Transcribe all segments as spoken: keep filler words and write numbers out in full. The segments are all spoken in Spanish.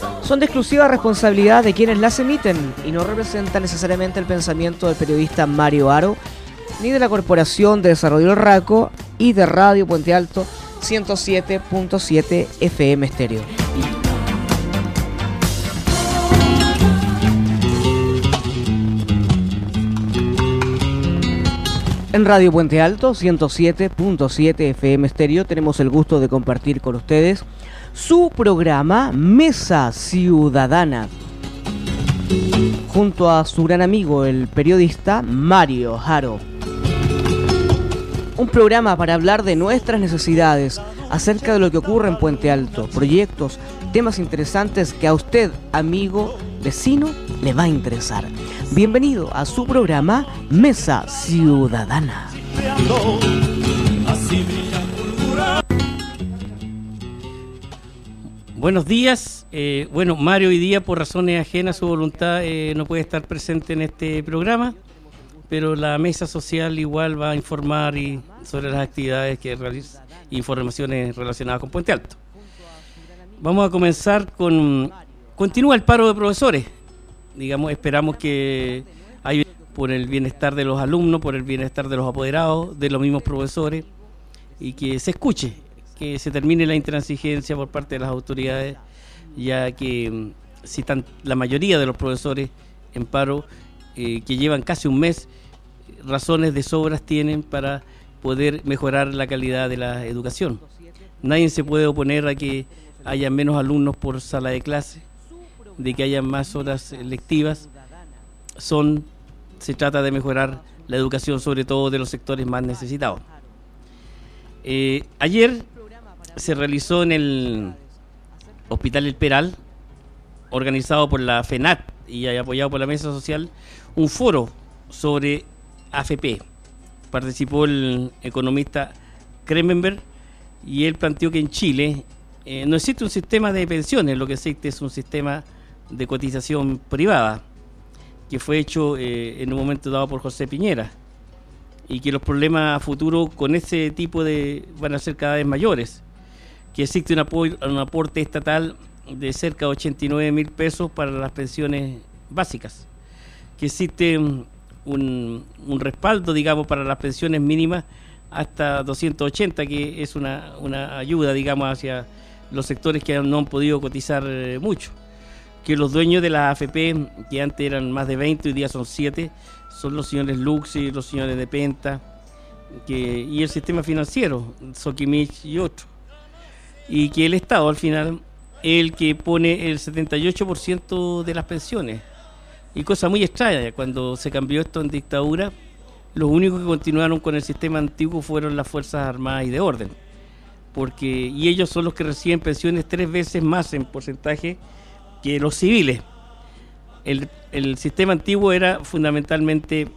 son de exclusiva responsabilidad de quienes las emiten y no representan necesariamente el pensamiento del periodista Mario Haro, ni de la Corporación de Desarrollo del Raco y de Radio Puente Alto ciento siete punto siete F M Estéreo. En Radio Puente Alto ciento siete punto siete F M Estéreo tenemos el gusto de compartir con ustedes su programa Mesa Ciudadana, junto a su gran amigo, el periodista Mario Haro. Un programa para hablar de nuestras necesidades, acerca de lo que ocurre en Puente Alto, proyectos, temas interesantes que a usted, amigo, vecino, le va a interesar. Bienvenido a su programa Mesa Ciudadana. Buenos días. Eh, bueno, Mario hoy día, por razones ajenas a su voluntad, eh, no puede estar presente en este programa, pero la mesa social igual va a informar y sobre las actividades que realiza, informaciones relacionadas con Puente Alto. Vamos a comenzar con... Continúa el paro de profesores. Digamos, esperamos que haya, por el bienestar de los alumnos, por el bienestar de los apoderados, de los mismos profesores, y que se escuche, que se termine la intransigencia por parte de las autoridades, ya que si están la mayoría de los profesores en paro, eh, que llevan casi un mes, razones de sobras tienen para poder mejorar la calidad de la educación. Nadie se puede oponer a que haya menos alumnos por sala de clase, de que haya más horas lectivas. Son, se trata de mejorar la educación, sobre todo de los sectores más necesitados. Eh, ayer se realizó en el Hospital El Peral, organizado por la FENAT y apoyado por la Mesa Social, un foro sobre A F P. Participó el economista Kremenberg y él planteó que en Chile eh, no existe un sistema de pensiones, lo que existe es un sistema de cotización privada que fue hecho eh, en un momento dado por José Piñera, y que los problemas a futuro con ese tipo de van a ser cada vez mayores, que existe un, apoyo, un aporte estatal de cerca de ochenta y nueve mil pesos para las pensiones básicas, que existe un, un respaldo, digamos, para las pensiones mínimas hasta doscientos ochenta, que es una, una ayuda, digamos, hacia los sectores que no han podido cotizar eh, mucho, que los dueños de las A F P, que antes eran más de veinte, hoy día son siete, son los señores Luxi, los señores de Penta, que, y el sistema financiero, Sokimich y otros, y que el Estado al final es el que pone el setenta y ocho por ciento de las pensiones. Y cosa muy extraña, cuando se cambió esto en dictadura, los únicos que continuaron con el sistema antiguo fueron las Fuerzas Armadas y de Orden, porque y ellos son los que reciben pensiones tres veces más en porcentaje que los civiles. El, el sistema antiguo era fundamentalmente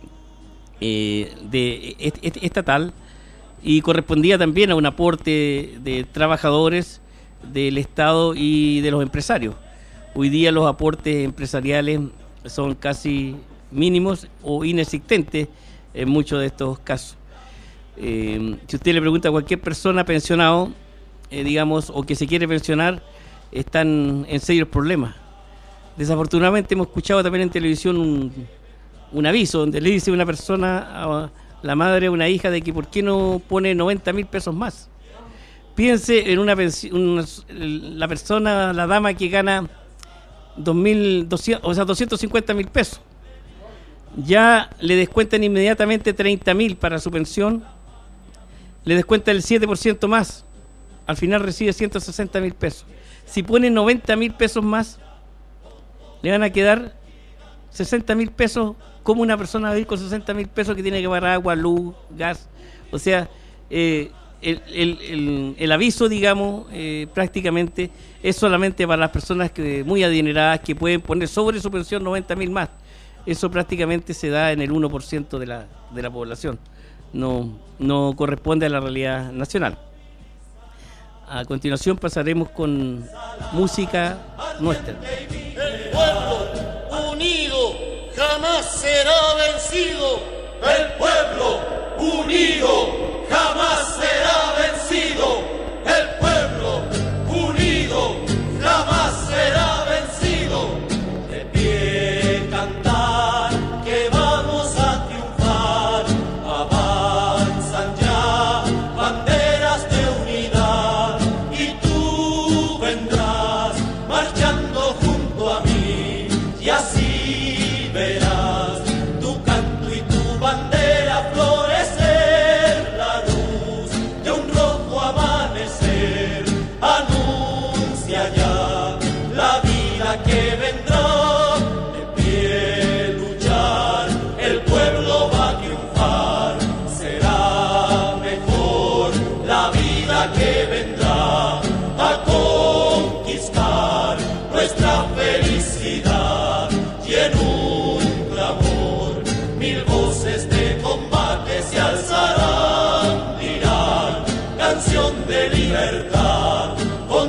eh, de est, est, estatal, y correspondía también a un aporte de trabajadores del Estado y de los empresarios. Hoy día los aportes empresariales son casi mínimos o inexistentes en muchos de estos casos. Eh, si usted le pregunta a cualquier persona pensionado, eh, digamos, o que se quiere pensionar, están en serios problemas. Desafortunadamente hemos escuchado también en televisión un, un aviso donde le dice una persona a la madre a una hija de que por qué no pone noventa mil pesos más. Piense en una pensión, la persona, la dama que gana dos mil doscientos, o sea, doscientos cincuenta mil pesos. Ya le descuentan inmediatamente treinta mil para su pensión, le descuentan el siete por ciento más, al final recibe ciento sesenta mil pesos. Si pone noventa mil pesos más, le van a quedar sesenta mil pesos. ¿Cómo una persona va a ir con sesenta mil pesos que tiene que pagar agua, luz, gas? O sea, eh, el, el, el, el aviso, digamos, eh, prácticamente es solamente para las personas que muy adineradas que pueden poner sobre su pensión noventa mil más. Eso prácticamente se da en el uno por ciento de la, de la población. No, no corresponde a la realidad nacional. A continuación pasaremos con música nuestra. El pueblo unido jamás será vencido. El pueblo unido jamás será vencido. El pueblo unido jamás será vencido. marchando junto a mí, y así verás tu canto y tu bandera florecer, la luz de un rojo amanecer anuncia ya la vida que vendrá. De pie luchar, el pueblo va a triunfar, será mejor la vida que vendrá a conquistar nuestra felicidad, y en un clamor mil voces de combate se alzarán, dirán canción de libertad, con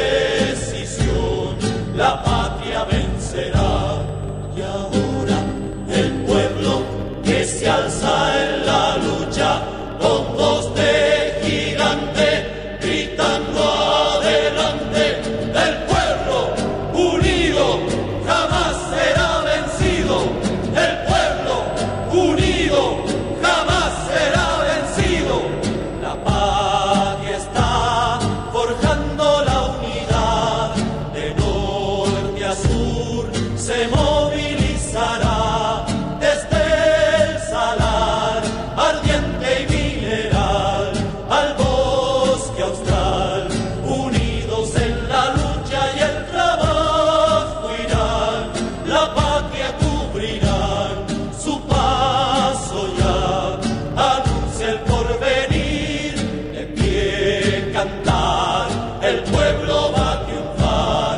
decisión la patria vencerá. Y ahora el pueblo que se alza en la lucha con voz de gigante, gritando adelante, el pueblo unido jamás será vencido, el pueblo unido jamás será vencido. La patria está forjando la unidad, de norte a sur se movilizará, desde el salar ardiente y mineral al bosque austral, unidos en la lucha y el trabajo irán, la patria cubrirán, su paso ya anuncia el porvenir, de pie cantar, el pueblo va a triunfar,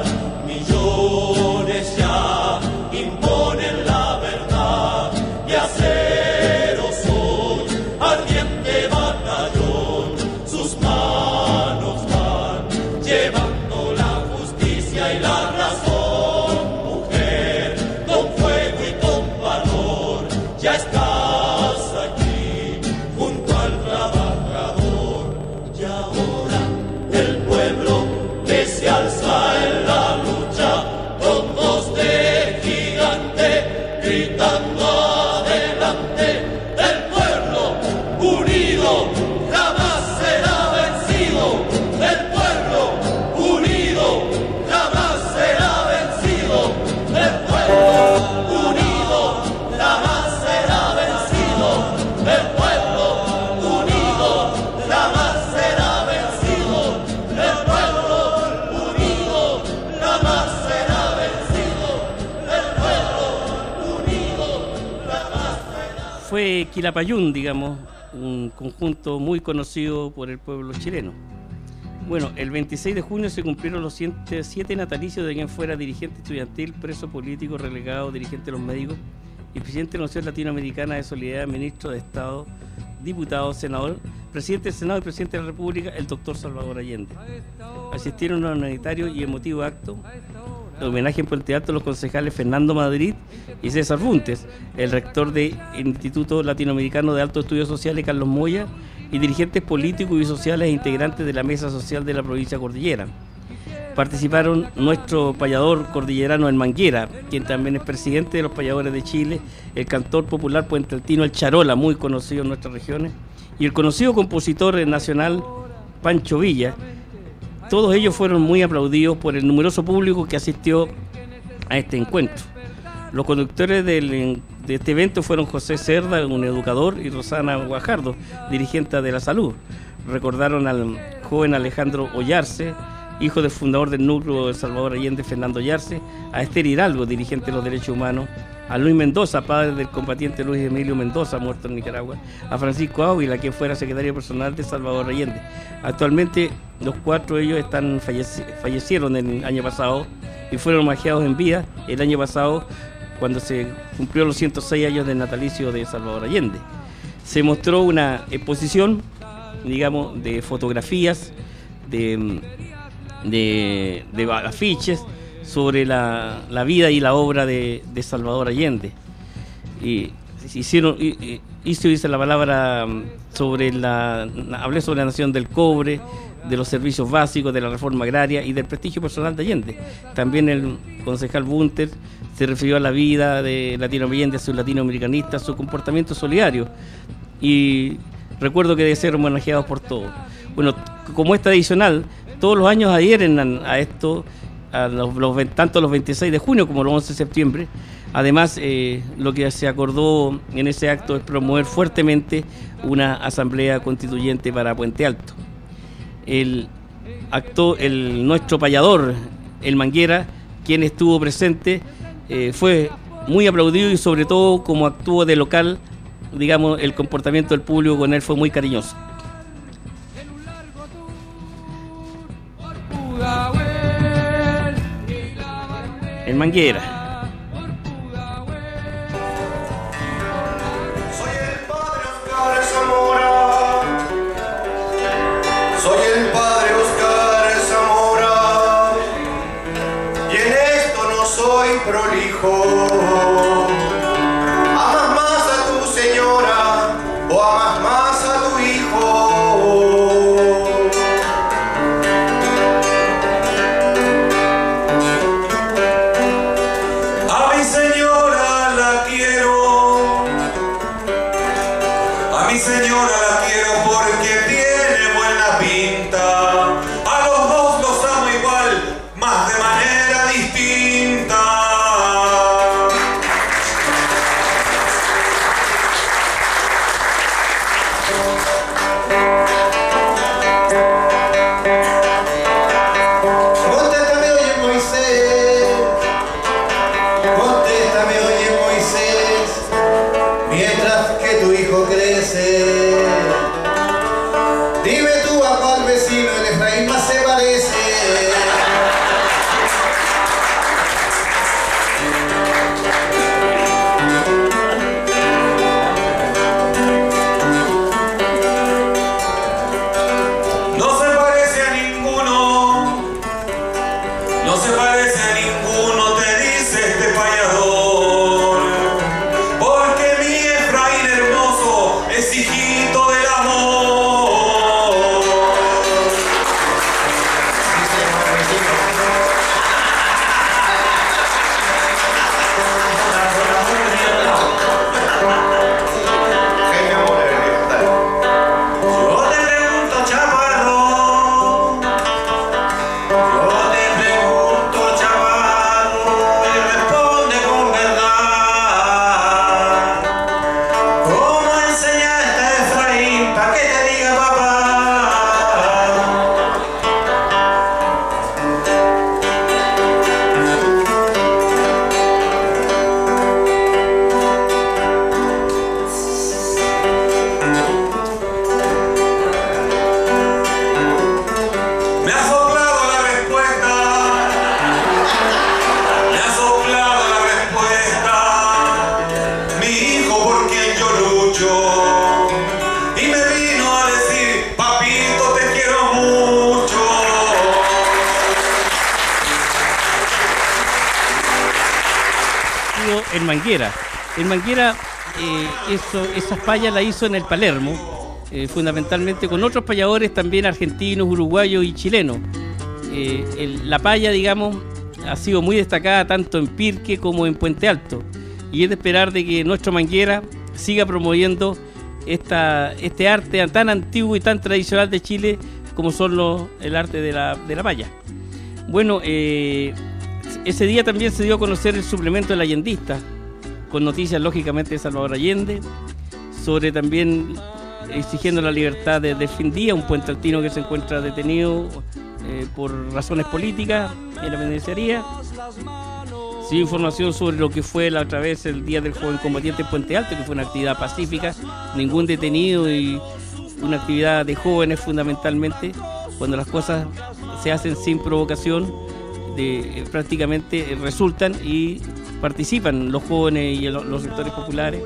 millones ya imponen la verdad, y aceros son ardiente batallón, sus manos van llevando la justicia y la razón. Mujer, con fuego y con valor, ya estás aquí junto al trabajador. Y ahora el pueblo que se alza en la lucha con voz de gigante, gritando adelante, el pueblo unido jamás será vencido, el pueblo unido jamás será vencido, el pueblo unido jamás será vencido, el pueblo unido jamás será vencido, el pueblo unido jamás será vencido, el pueblo unido jamás será. Fue Quilapayún, digamos, un conjunto muy conocido por el pueblo chileno. Bueno, el veintiséis de junio se cumplieron los ciento siete natalicios de quien fuera dirigente estudiantil, preso político, relegado, dirigente de los médicos y presidente de la Unión Latinoamericana de Solidaridad, ministro de Estado, diputado, senador, presidente del Senado y presidente de la República, el doctor Salvador Allende. Asistieron a un humanitario y emotivo acto de homenaje en Puente Alto a los concejales Fernando Madrid y César Buntes, el rector del Instituto Latinoamericano de Altos Estudios Sociales, Carlos Moya, y dirigentes políticos y sociales e integrantes de la Mesa Social de la provincia Cordillera. Participaron nuestro payador cordillerano en Manguera, quien también es presidente de los Payadores de Chile, el cantor popular puentealtino El Charola, muy conocido en nuestras regiones, y el conocido compositor nacional Pancho Villa. Todos ellos fueron muy aplaudidos por el numeroso público que asistió a este encuentro. Los conductores del, de este evento fueron José Cerda, un educador, y Rosana Guajardo, dirigente de la salud. Recordaron al joven Alejandro Ollarse, hijo del fundador del núcleo de Salvador Allende, Fernando Ollarse, a Esther Hidalgo, dirigente de los derechos humanos, a Luis Mendoza, padre del combatiente Luis Emilio Mendoza, muerto en Nicaragua, a Francisco Ávila, quien fuera secretario personal de Salvador Allende. Actualmente los cuatro de ellos están falleci- fallecieron el año pasado y fueron homenajeados en vida el año pasado cuando se cumplió los ciento seis años del natalicio de Salvador Allende. Se mostró una exposición, digamos, de fotografías, de, de, de afiches sobre la, la vida y la obra de, de Salvador Allende. Y hicieron, hizo dice la palabra sobre la, hablé sobre la nación del cobre, de los servicios básicos, de la reforma agraria y del prestigio personal de Allende. También el concejal Bunter se refirió a la vida de Latino Allende, a sus latinoamericanistas, su comportamiento solidario. Y recuerdo que debe ser homenajeados por todos. Bueno, como es tradicional, todos los años adhieren a, a esto a los, los, tanto los veintiséis de junio como los once de septiembre. Además, eh, lo que se acordó en ese acto es promover fuertemente una asamblea constituyente para Puente Alto. El acto, el, nuestro payador, el Manguera, quien estuvo presente, eh, fue muy aplaudido y sobre todo como actuó de local, digamos, el comportamiento del público con él fue muy cariñoso. El Manguera. Soy el padre Oscar Zamora. Soy el padre Oscar Zamora. Y en esto no soy prolijo. Amas más a tu señora o amas más a tu hijo. El Manguera. El Manguera, eh, eso, esas payas la hizo en el Palermo, eh, fundamentalmente con otros payadores también argentinos, uruguayos y chilenos. Eh, el, la paya, digamos, ha sido muy destacada tanto en Pirque como en Puente Alto. Y es de esperar de que nuestro Manguera siga promoviendo esta, este arte tan antiguo y tan tradicional de Chile como son los, el arte de la, de la paya. Bueno, eh, ese día también se dio a conocer el suplemento del Allendista, con noticias lógicamente de Salvador Allende, sobre también exigiendo la libertad de Delfín Díaz, un puentealtino que se encuentra detenido eh, por razones políticas en la penitenciaría. Sí, información sobre lo que fue la otra vez el Día del Joven Combatiente en Puente Alto, que fue una actividad pacífica, ningún detenido y una actividad de jóvenes fundamentalmente, cuando las cosas se hacen sin provocación, de, eh, prácticamente resultan y participan los jóvenes y el, los sectores populares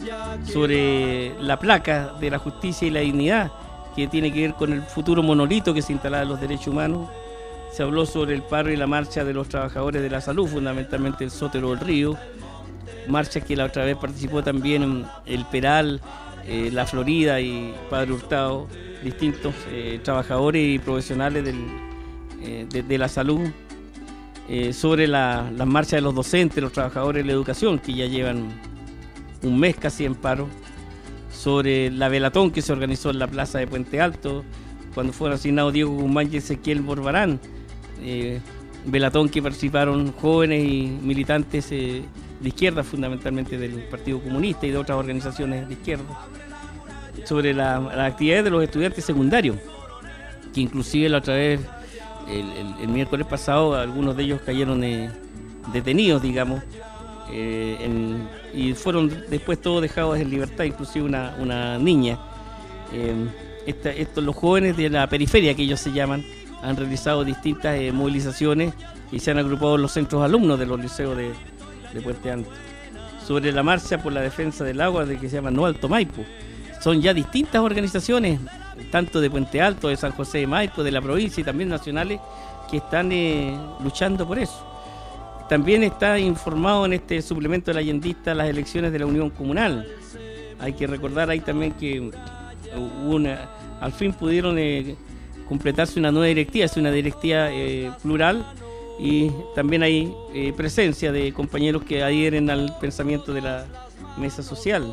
sobre la placa de la justicia y la dignidad, que tiene que ver con el futuro monolito que se instalará en los derechos humanos. Se habló sobre el paro y la marcha de los trabajadores de la salud, fundamentalmente el Sótero del Río, marcha que la otra vez participó también el Peral, eh, la Florida y Padre Hurtado, distintos eh, trabajadores y profesionales del, eh, de, de la salud, eh, sobre la, la marcha de los docentes, los trabajadores de la educación, que ya llevan un mes casi en paro, sobre la velatón que se organizó en la plaza de Puente Alto, cuando fueron asignados Diego Guzmán y Ezequiel Borbarán, eh, velatón que participaron jóvenes y militantes eh, de izquierda, fundamentalmente del Partido Comunista y de otras organizaciones de izquierda, sobre la, las actividades de los estudiantes secundarios, que inclusive la otra vez, el, el, el miércoles pasado, algunos de ellos cayeron eh, detenidos, digamos, eh, en, y fueron después todos dejados en libertad, inclusive una, una niña. Eh, esta, estos, los jóvenes de la periferia, que ellos se llaman, han realizado distintas eh, movilizaciones y se han agrupado en los centros alumnos de los liceos de, de Puente Alto. Sobre la marcha por la defensa del agua, de que se llama No Alto Maipo, son ya distintas organizaciones, tanto de Puente Alto, de San José de Maipo, de la provincia y también nacionales, que están eh, luchando por eso. También está informado en este suplemento de la Allendista las elecciones de la Unión Comunal. Hay que recordar ahí también que una, al fin pudieron eh, completarse una nueva directiva, es una directiva eh, plural, y también hay eh, presencia de compañeros que adhieren al pensamiento de la mesa social.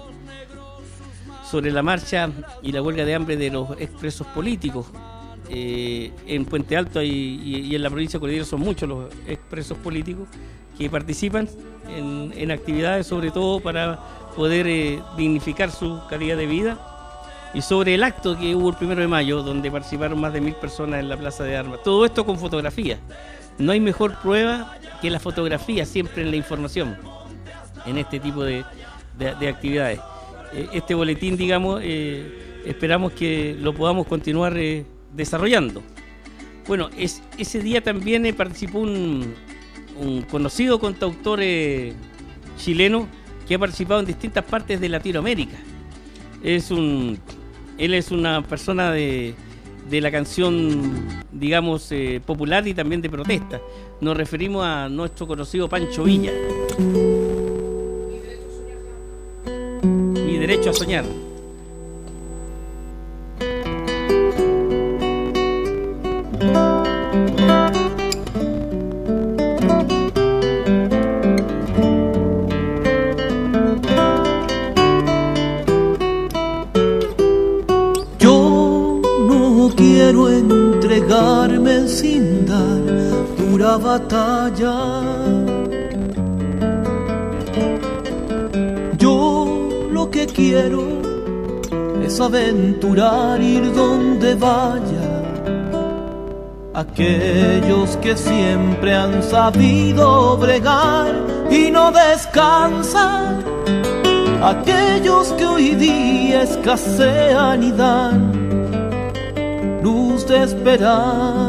Sobre la marcha y la huelga de hambre de los expresos políticos, eh, en Puente Alto y, y, y en la provincia de Cordillera son muchos los expresos políticos que participan en, en actividades, sobre todo para poder eh, dignificar su calidad de vida. Y sobre el acto que hubo el primero de mayo, donde participaron más de mil personas en la Plaza de Armas. Todo esto con fotografía. No hay mejor prueba que la fotografía siempre en la información, en este tipo de, de, de actividades. Eh, este boletín, digamos, eh, esperamos que lo podamos continuar eh, desarrollando. Bueno, es, ese día también eh, participó un, un conocido cantautor eh, chileno que ha participado en distintas partes de Latinoamérica. Es un... Él es una persona de, de la canción, digamos, eh, popular y también de protesta. Nos referimos a nuestro conocido Pancho Villa. Mi derecho a soñar. Quiero entregarme sin dar dura batalla. Yo lo que quiero es aventurar, ir donde vaya. Aquellos que siempre han sabido bregar y no descansan, aquellos que hoy día escasean y dan luz de esperanza.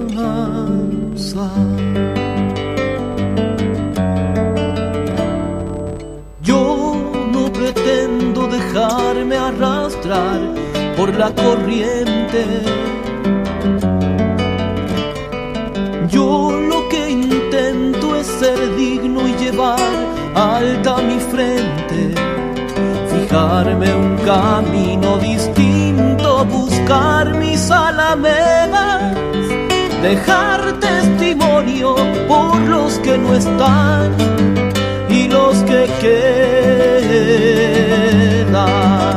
Yo no pretendo dejarme arrastrar por la corriente. Yo lo que intento es ser digno y llevar alta mi frente, fijarme un camino distinto, buscar mis alamedas, dejar testimonio por los que no están y los que quedan.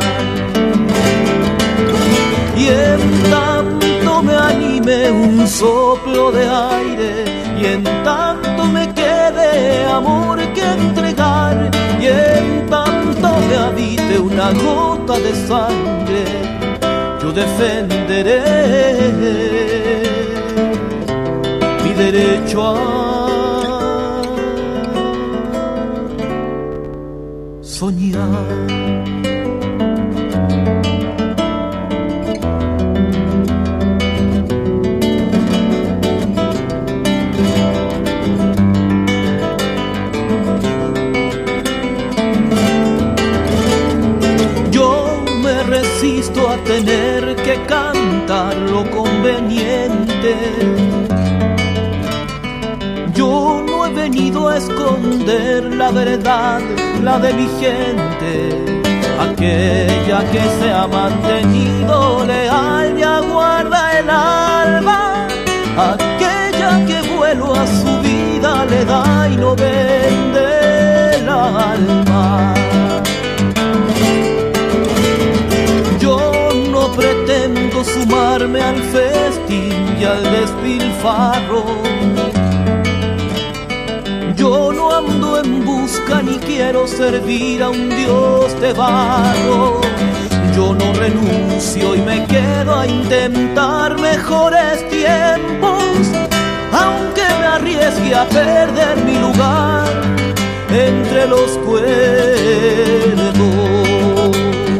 Y en tanto me anime un soplo de aire, y en tanto me quede amor que entregar, y en tanto me habite una gota de sangre, yo defenderé mi derecho a soñar. Resisto a tener que cantar lo conveniente. Yo no he venido a esconder la verdad, la de mi gente, aquella que se ha mantenido leal y aguarda el alba, aquella que vuelo a su vida le da y no vende el alma. Pretendo sumarme al festín y al despilfarro, Yo no ando en busca ni quiero servir a un Dios de barro. Yo no renuncio y me quedo a intentar mejores tiempos, aunque me arriesgue a perder mi lugar entre los cuerdos.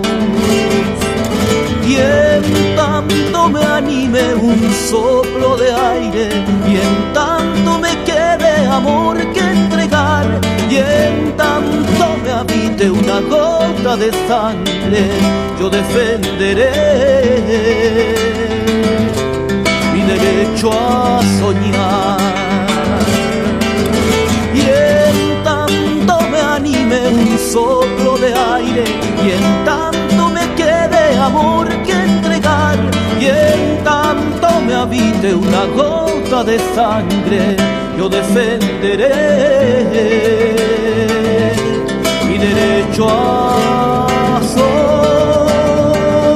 Y en tanto me anime un soplo de aire, y en tanto me quede amor que entregar, y en tanto me habite una gota de sangre, yo defenderé mi derecho a soñar. Y en tanto me anime un soplo de aire, y en tanto me quede amor que entregar, y en tanto me habite una gota de sangre, yo defenderé mi derecho a soñar.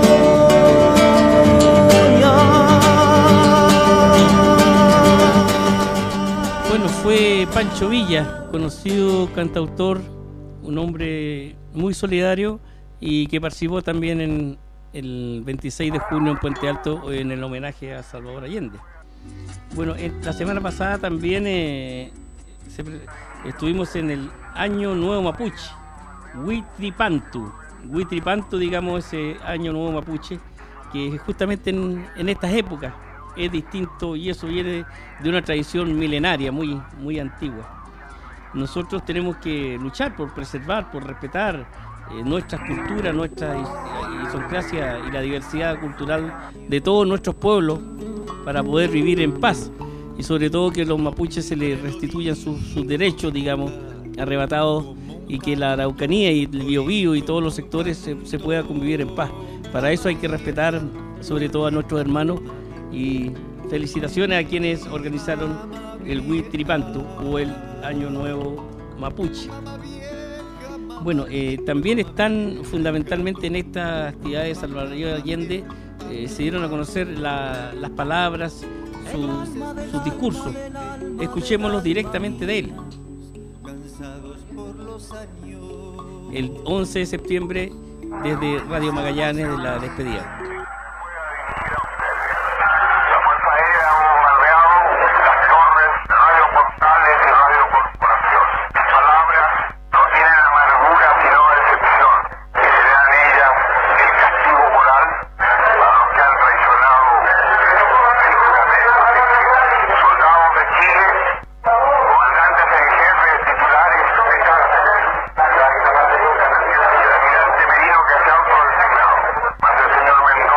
Bueno, fue Pancho Villa, conocido cantautor, un hombre muy solidario y que participó también en el veintiséis de junio en Puente Alto en el homenaje a Salvador Allende. Bueno, en, la semana pasada también eh, se, estuvimos en el Año Nuevo Mapuche, Huitripantu. Huitripantu, digamos, ese Año Nuevo Mapuche, que justamente en, en estas épocas es distinto y eso viene de una tradición milenaria muy, muy antigua. Nosotros tenemos que luchar por preservar, por respetar eh, nuestras culturas, nuestra idiosincrasia y la diversidad cultural de todos nuestros pueblos para poder vivir en paz y sobre todo que los mapuches se les restituyan sus, sus derechos, digamos, arrebatados, y que la Araucanía y el Biobío y todos los sectores se, se pueda convivir en paz. Para eso hay que respetar sobre todo a nuestros hermanos, y felicitaciones a quienes organizaron el Huitripantu o el Año Nuevo Mapuche. Bueno, eh, también están fundamentalmente en estas actividades de Salvador Allende, eh, se dieron a conocer la, las palabras, su, sus discursos. Escuchémoslos directamente de él. El once de septiembre desde Radio Magallanes de la despedida. Señor Mendoza.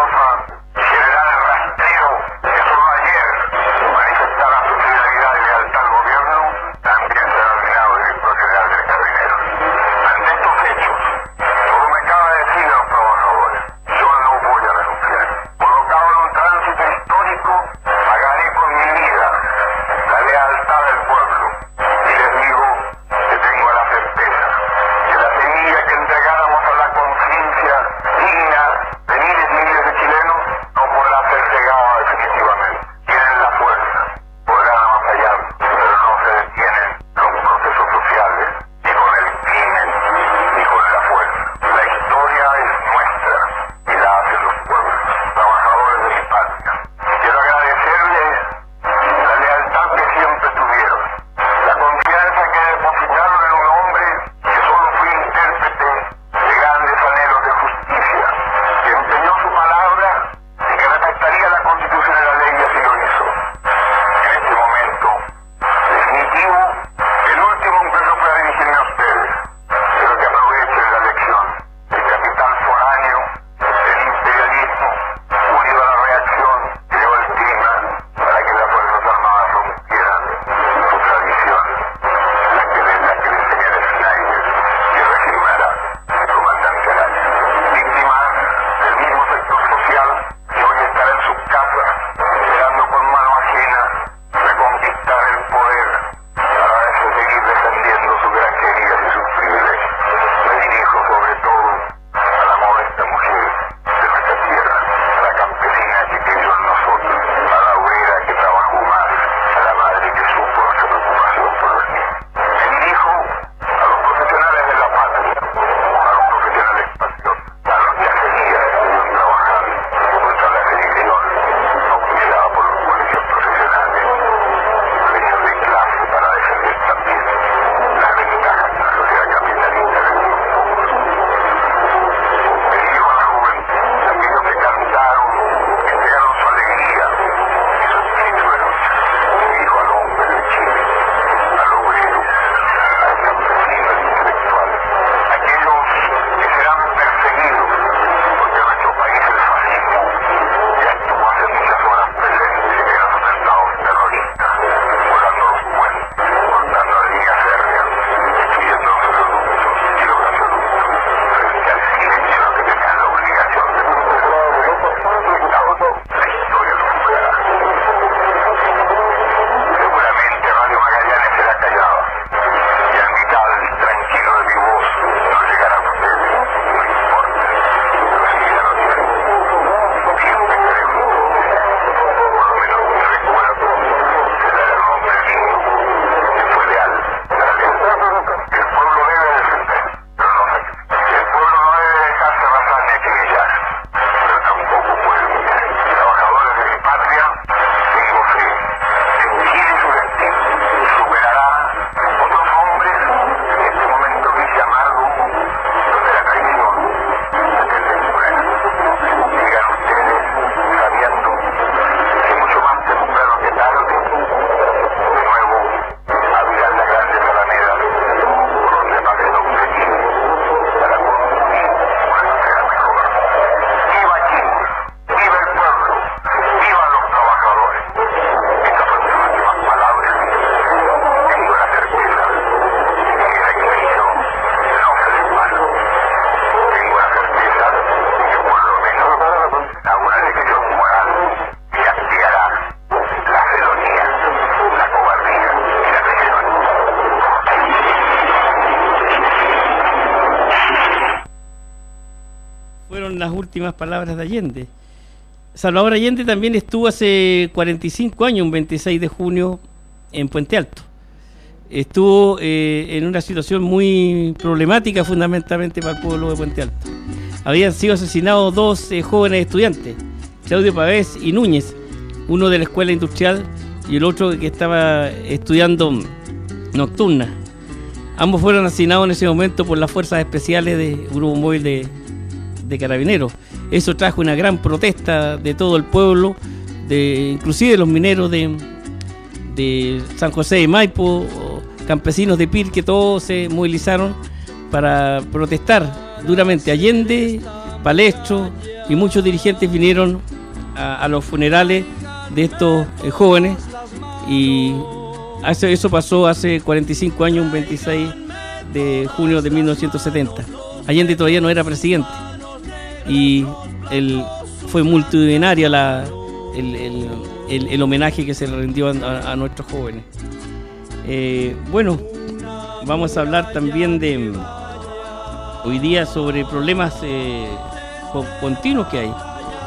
son las últimas palabras de Allende. Salvador Allende también estuvo hace cuarenta y cinco años, un veintiséis de junio, en Puente Alto. Estuvo eh, en una situación muy problemática, fundamentalmente para el pueblo de Puente Alto. Habían sido asesinados dos eh, jóvenes estudiantes, Claudio Pavés y Núñez, uno de la escuela industrial y el otro que estaba estudiando nocturna. Ambos fueron asesinados en ese momento por las fuerzas especiales de Grupo Móvil de, de Carabineros. Eso trajo una gran protesta de todo el pueblo, de inclusive de los mineros de, de San José de Maipo, campesinos de Pirque, todos se movilizaron para protestar duramente. Allende, Palestro y muchos dirigentes vinieron a, a los funerales de estos eh, jóvenes, y hace, eso pasó hace cuarenta y cinco años, un veintiséis de junio de mil novecientos setenta. Allende todavía no era presidente y el, fue multitudinaria la, el, el, el, el homenaje que se le rindió a, a nuestros jóvenes. Eh, bueno, vamos a hablar también de hoy día sobre problemas eh, continuos que hay.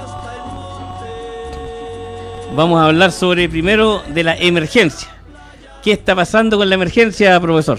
Vamos a hablar sobre primero de la emergencia. ¿Qué está pasando con la emergencia, profesor?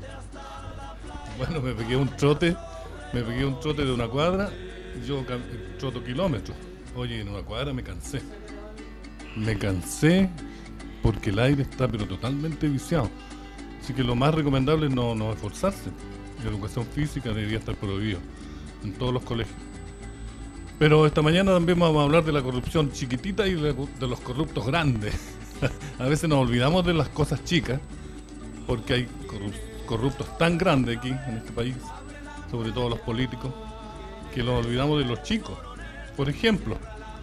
Bueno, me pegué un trote, me pegué un trote de una cuadra, yo troto kilómetros. Oye, en una cuadra me cansé. Me cansé porque el aire está pero totalmente viciado. Así que lo más recomendable es no, no esforzarse. La educación física debería estar prohibido en todos los colegios. Pero esta mañana también vamos a hablar de la corrupción chiquitita y de, de los corruptos grandes. A veces nos olvidamos de las cosas chicas porque hay corruptos tan grandes aquí en este país, sobre todo los políticos, que nos olvidamos de los chicos. Por ejemplo,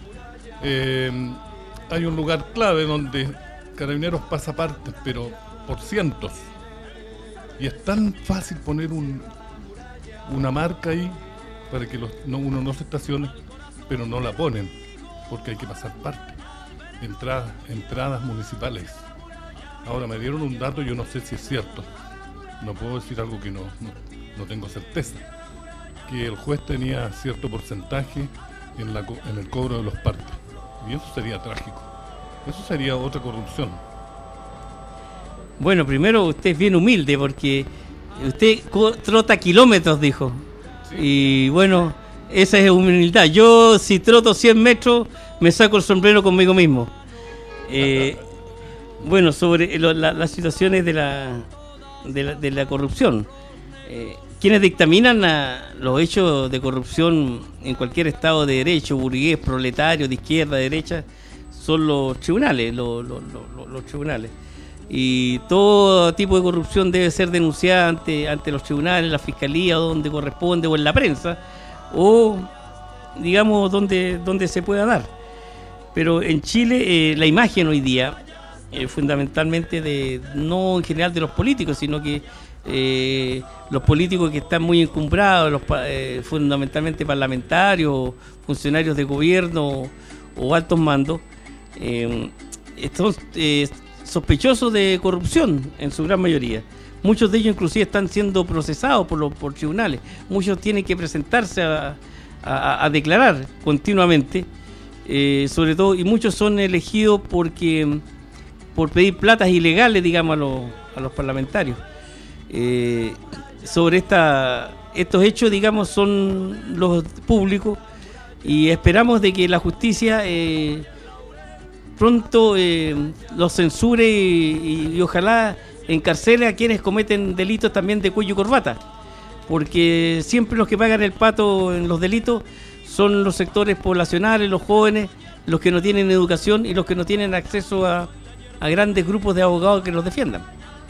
eh, hay un lugar clave donde Carabineros pasa partes, pero por cientos. Y es tan fácil poner un, una marca ahí para que los, no, uno no se estacione, pero no la ponen, porque hay que pasar parte. Entradas, entradas municipales. Ahora me dieron un dato, yo no sé si es cierto. No puedo decir algo que no, no, no tengo certeza. Que el juez tenía cierto porcentaje en, la, en el cobro de los partes. Y eso sería trágico. Eso sería otra corrupción. Bueno, primero usted es bien humilde porque usted trota kilómetros, dijo. Sí. Y bueno, esa es humildad. Yo si troto cien metros me saco el sombrero conmigo mismo. Eh, bueno, sobre lo, la, las situaciones de la, de la, de la corrupción. Eh, quienes dictaminan a los hechos de corrupción en cualquier estado de derecho, burgués, proletario, de izquierda, de derecha, son los tribunales, los, los, los, los tribunales. Y todo tipo de corrupción debe ser denunciada ante, ante los tribunales, la fiscalía, donde corresponde, o en la prensa, o digamos donde, donde se pueda dar. Pero en Chile eh, la imagen hoy día, eh, fundamentalmente de, no en general de los políticos, sino que eh, los políticos que están muy encumbrados, los, eh, fundamentalmente parlamentarios, funcionarios de gobierno o altos mandos, eh, son eh, sospechosos de corrupción en su gran mayoría. Muchos de ellos inclusive están siendo procesados por los por tribunales. Muchos tienen que presentarse a, a, a declarar continuamente, eh, sobre todo, y muchos son elegidos porque por pedir platas ilegales, digamos, a los, a los parlamentarios. Eh, sobre esta estos hechos, digamos, son los públicos, y esperamos de que la justicia eh, pronto eh, los censure y, y, y ojalá encarcele a quienes cometen delitos también de cuello y corbata, porque siempre los que pagan el pato en los delitos son los sectores poblacionales, los jóvenes, los que no tienen educación y los que no tienen acceso a, a grandes grupos de abogados que los defiendan.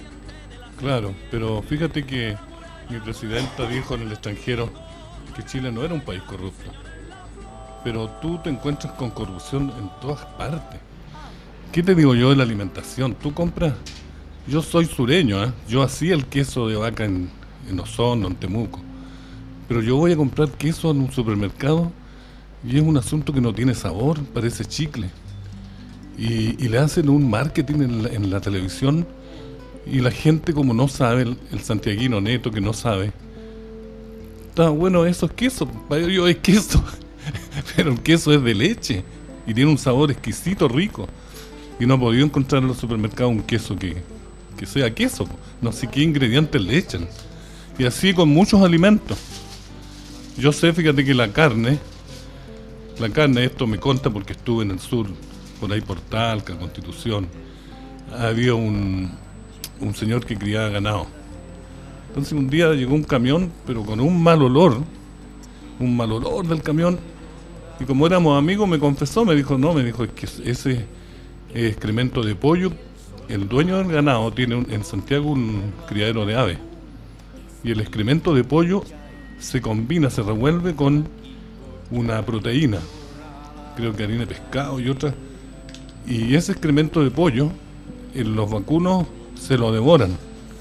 Claro, pero fíjate que mi presidenta dijo en el extranjero que Chile no era un país corrupto, pero tú te encuentras con corrupción en todas partes. ¿Qué te digo yo de la alimentación? Tú compras... Yo soy sureño, ¿eh? Yo hacía el queso de vaca en, en Osorno, en Temuco. Pero yo voy a comprar queso en un supermercado y es un asunto que no tiene sabor, parece chicle. Y, y le hacen un marketing en la, en la televisión, y la gente, como no sabe, el, el santiaguino neto que no sabe, está bueno, eso es queso, para ellos es queso. pero el queso es de leche y tiene un sabor exquisito, rico. Y no he podido encontrar en los supermercados un queso que, que sea queso. No sé qué ingredientes le echan. Y así con muchos alimentos. Yo sé, fíjate que la carne, la carne, esto me consta porque estuve en el sur, por ahí por Talca, Constitución. Había un, un señor que criaba ganado. Entonces un día llegó un camión, pero con un mal olor, un mal olor del camión. Y como éramos amigos, me confesó, me dijo, no, me dijo, es que ese excremento de pollo, el dueño del ganado tiene un, en Santiago un criadero de aves. Y el excremento de pollo se combina, se revuelve con una proteína, creo que harina de pescado y otra. Y ese excremento de pollo, en los vacunos se lo devoran,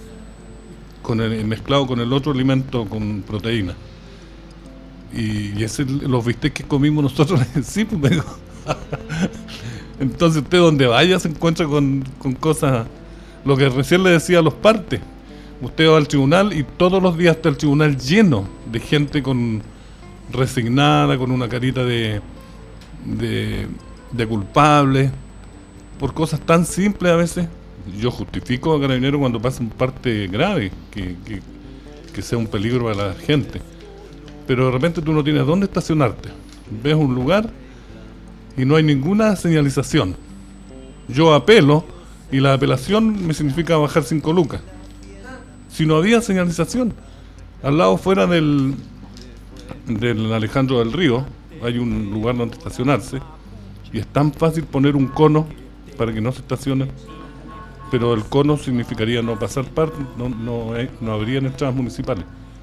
con el, mezclado con el otro alimento con proteína. Y, y ese, los bistecs que comimos nosotros, sí, pues me dijo. Entonces usted donde vaya se encuentra con, con cosas, lo que recién le decía a los partes. Usted va al tribunal y todos los días está el tribunal lleno de gente con resignada, con una carita de, de, de culpable, por cosas tan simples a veces. Yo justifico a Carabineros cuando pasa un parte grave, que, que, que sea un peligro para la gente. Pero de repente tú no tienes dónde estacionarte. Ves un lugar y no hay ninguna señalización. Yo apelo y la apelación me significa bajar cinco lucas. Si no había señalización, al lado fuera del, del Alejandro del Río hay un lugar donde estacionarse y es tan fácil poner un cono para que no se estacionen, pero el cono significaría no pasar parte, no, no, hay, no habrían entradas municipales.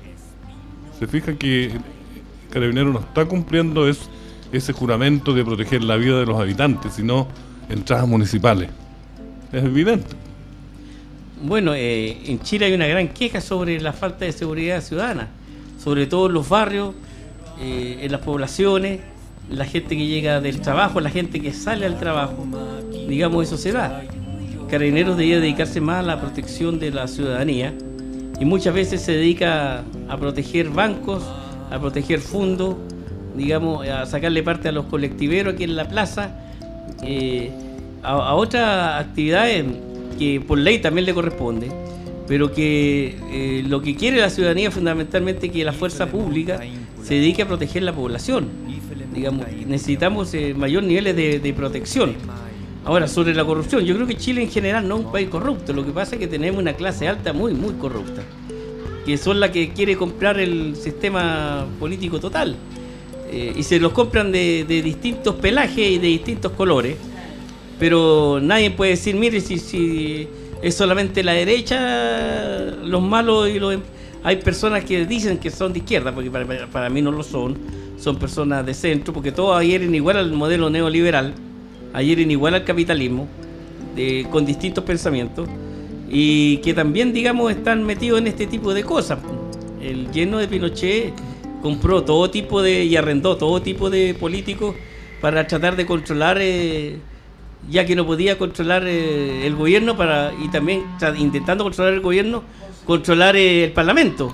Se fija que Carabineros no está cumpliendo es, ese juramento de proteger la vida de los habitantes, sino entradas municipales. Es evidente. Bueno, eh, en Chile hay una gran queja sobre la falta de seguridad ciudadana, sobre todo en los barrios, eh, en las poblaciones, la gente que llega del trabajo, la gente que sale al trabajo, digamos, eso se da. Carabineros debería dedicarse más a la protección de la ciudadanía y muchas veces se dedica a proteger bancos, a proteger fondos, digamos, a sacarle parte a los colectiveros aquí en la plaza, eh, a, a otras actividades que por ley también le corresponde, pero que eh, lo que quiere la ciudadanía fundamentalmente es que la fuerza pública se dedique a proteger la población. Digamos, necesitamos eh, mayor niveles de, de protección. Ahora, sobre la corrupción, yo creo que Chile en general no es un país corrupto, lo que pasa es que tenemos una clase alta muy, muy corrupta, que son las que quiere comprar el sistema político total, eh, y se los compran de, de distintos pelajes y de distintos colores. Pero nadie puede decir, mire, si, si es solamente la derecha, los malos y los... Hay personas que dicen que son de izquierda, porque para, para mí no lo son, son personas de centro, porque todos adhieren igual al modelo neoliberal, adhieren igual al capitalismo, de, con distintos pensamientos, y que también, digamos, están metidos en este tipo de cosas. El yerno de Pinochet compró todo tipo de, y arrendó todo tipo de políticos para tratar de controlar... Eh, ya que no podía controlar eh, el gobierno para y también intentando controlar el gobierno, controlar eh, el Parlamento.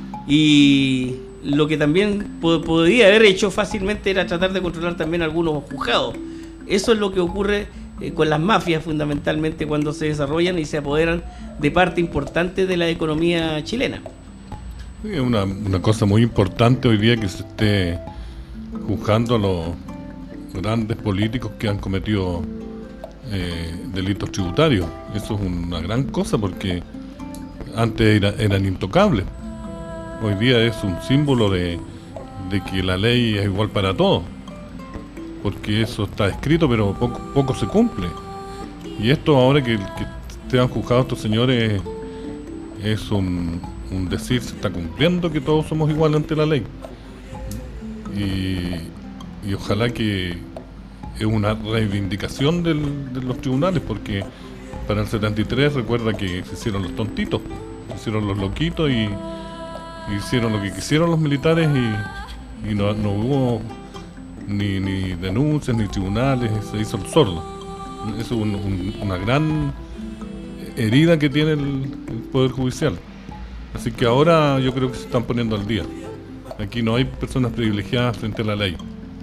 Y lo que también po podría haber hecho fácilmente era tratar de controlar también algunos juzgados. Eso es lo que ocurre eh, con las mafias fundamentalmente cuando se desarrollan y se apoderan de parte importante de la economía chilena. Sí, es una, una cosa muy importante hoy día que se esté juzgando a los grandes políticos que han cometido Eh, delitos tributarios. Eso es una gran cosa porque antes era, eran intocables. Hoy día es un símbolo de, de que la ley es igual para todos, porque eso está escrito pero poco, poco se cumple. Y esto ahora que, que te han juzgado estos señores es un, un decir, se está cumpliendo que todos somos iguales ante la ley. Y, y ojalá que es una reivindicación del, de los tribunales, porque para el setenta y tres recuerda que se hicieron los tontitos, se hicieron los loquitos y, y hicieron lo que quisieron los militares y, y no, no hubo ni, ni denuncias ni tribunales, se hizo el sordo. Eso es un, un, una gran herida que tiene el, el Poder Judicial. Así que ahora yo creo que se están poniendo al día. Aquí no hay personas privilegiadas frente a la ley.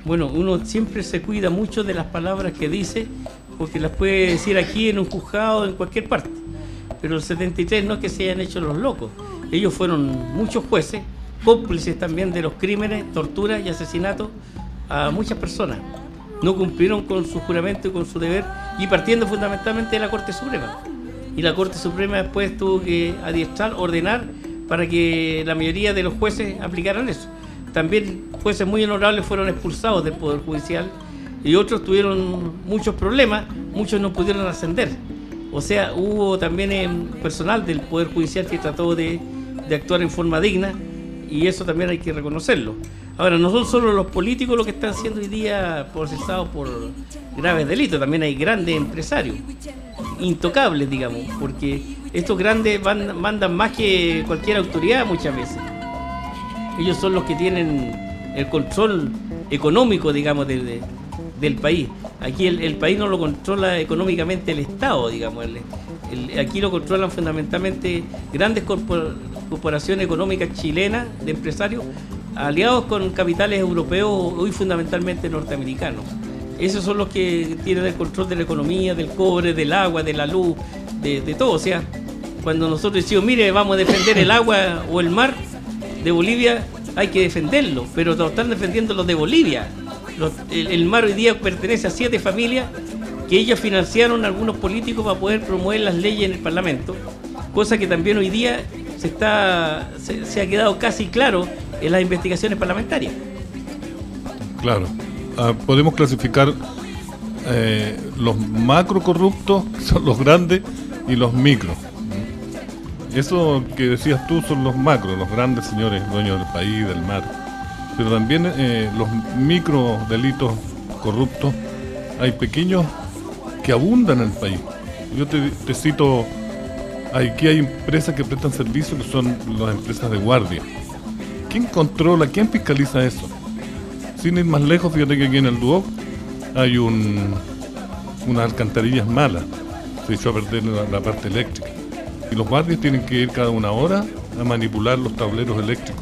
Bueno, uno siempre se cuida mucho de las palabras que dice, porque las puede decir aquí en un juzgado, en cualquier parte. Pero el setenta y tres no es que se hayan hecho los locos. Ellos fueron muchos jueces, cómplices también de los crímenes, torturas y asesinatos a muchas personas. No cumplieron con su juramento y con su deber, y partiendo fundamentalmente de la Corte Suprema. Y la Corte Suprema después tuvo que adiestrar, ordenar, para que la mayoría de los jueces aplicaran eso. También jueces muy honorables fueron expulsados del Poder Judicial, y otros tuvieron muchos problemas, muchos no pudieron ascender. O sea, hubo también eh, personal del Poder Judicial que trató de, de actuar en forma digna, y eso también hay que reconocerlo. Ahora, no son solo los políticos los que están siendo hoy día procesados por graves delitos, también hay grandes empresarios, intocables, digamos, porque estos grandes van, mandan más que cualquier autoridad muchas veces. Ellos son los que tienen el control económico, digamos, de, de, del país. Aquí el, el país no lo controla económicamente el Estado, digamos. El, el, aquí lo controlan fundamentalmente grandes corpor, corporaciones económicas chilenas de empresarios aliados con capitales europeos, hoy fundamentalmente norteamericanos. Esos son los que tienen el control de la economía, del cobre, del agua, de la luz, de, de todo. O sea, cuando nosotros decimos, mire, vamos a defender el agua o el mar de Bolivia, hay que defenderlo, pero no están defendiendo los de Bolivia. Los, el, el mar hoy día pertenece a siete familias que ellas financiaron a algunos políticos para poder promover las leyes en el Parlamento, cosa que también hoy día se, está, se, se ha quedado casi claro en las investigaciones parlamentarias. Claro. Uh, podemos clasificar eh, los macro corruptos, que son los grandes, y los micro. Eso que decías tú son los macros, los grandes señores dueños del país, del mar. Pero también eh, los micro delitos corruptos, hay pequeños que abundan en el país. Yo te, te cito, aquí hay empresas que prestan servicios que son las empresas de guardia. ¿Quién controla, quién fiscaliza eso? Sin ir más lejos, fíjate que aquí en el Duoc hay un, unas alcantarillas malas, se echó a perder la, la parte eléctrica. Y los guardias tienen que ir cada una hora a manipular los tableros eléctricos.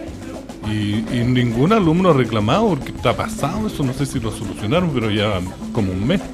Y, y ningún alumno ha reclamado porque está pasado eso, no sé si lo solucionaron, pero ya como un mes.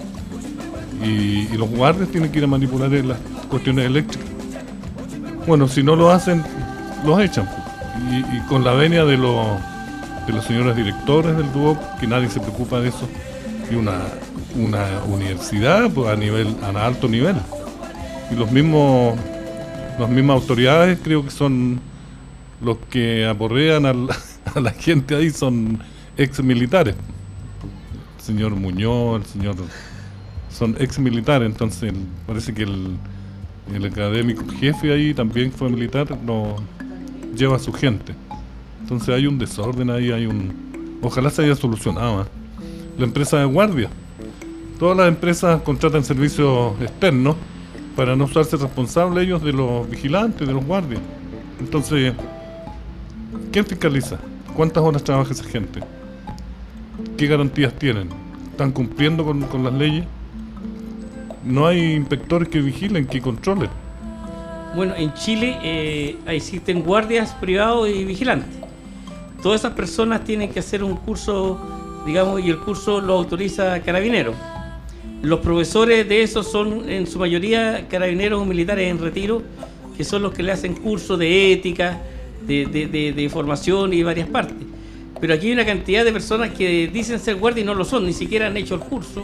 Y, y los guardias tienen que ir a manipular las cuestiones eléctricas. Bueno, si no lo hacen, los echan. Y, y con la venia de los, de los señores directores del Duoc, que nadie se preocupa de eso, y una, una universidad pues, a nivel, a alto nivel. Y los mismos, las mismas autoridades creo que son los que aporrean a la, a la gente ahí, son ex militares. El señor Muñoz, el señor, son ex militares, entonces parece que el, el académico jefe ahí también fue militar, no lleva a su gente. Entonces hay un desorden ahí, hay un, ojalá se haya solucionado. ¿eh? La empresa de guardia, todas las empresas contratan servicios externos para no usarse responsable ellos de los vigilantes, de los guardias. Entonces, ¿quién fiscaliza? ¿Cuántas horas trabaja esa gente? ¿Qué garantías tienen? ¿Están cumpliendo con, con las leyes? No hay inspectores que vigilen, que controlen. Bueno, en Chile eh, existen guardias privados y vigilantes. Todas esas personas tienen que hacer un curso, digamos, y el curso lo autoriza Carabineros. Los profesores de esos son en su mayoría carabineros o militares en retiro, que son los que le hacen cursos de ética, de, de, de, de formación y varias partes. Pero aquí hay una cantidad de personas que dicen ser guardias y no lo son, ni siquiera han hecho el curso.